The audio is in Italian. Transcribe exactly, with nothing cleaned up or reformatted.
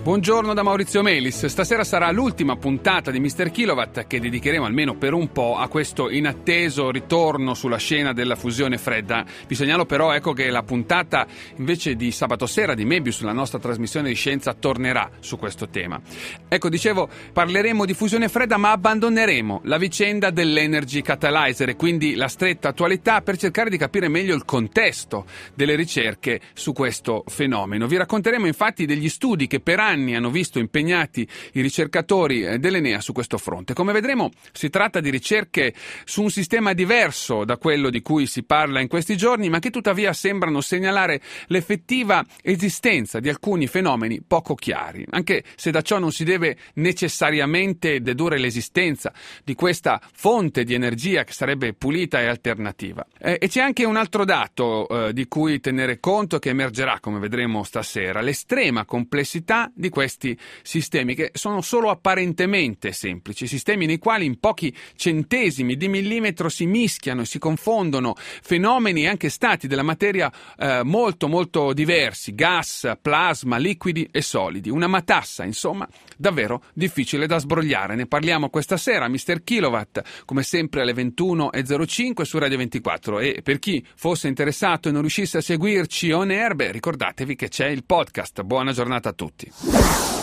Buongiorno da Maurizio Melis. Stasera sarà l'ultima puntata di mister Kilowatt che dedicheremo almeno per un po' a questo inatteso ritorno sulla scena della fusione fredda. Vi segnalo però ecco che la puntata invece di sabato sera di Mebius, la nostra trasmissione di scienza, tornerà su questo tema. Ecco, dicevo, parleremo di fusione fredda ma abbandoneremo la vicenda dell'Energy Catalyzer e quindi la stretta attualità per cercare di capire meglio il contesto delle ricerche su questo fenomeno. Vi racconteremo infatti degli studi che per anni hanno visto impegnati i ricercatori dell'Enea su questo fronte. Come vedremo, si tratta di ricerche su un sistema diverso da quello di cui si parla in questi giorni, ma che tuttavia sembrano segnalare l'effettiva esistenza di alcuni fenomeni poco chiari, anche se da ciò non si deve necessariamente dedurre l'esistenza di questa fonte di energia che sarebbe pulita e alternativa. Eh, e c'è anche un altro dato eh, di cui tenere conto che emergerà, come vedremo stasera: l'estrema complessità di questi sistemi, che sono solo apparentemente semplici, sistemi nei quali in pochi centesimi di millimetro si mischiano e si confondono fenomeni e anche stati della materia eh, molto molto diversi, gas, plasma, liquidi e solidi, una matassa insomma davvero difficile da sbrogliare. Ne parliamo questa sera a mister Kilowatt, come sempre alle ventuno e zero cinque su Radio ventiquattro, e per chi fosse interessato e non riuscisse a seguirci on air, beh, ricordatevi che c'è il podcast. Buona giornata a tutti.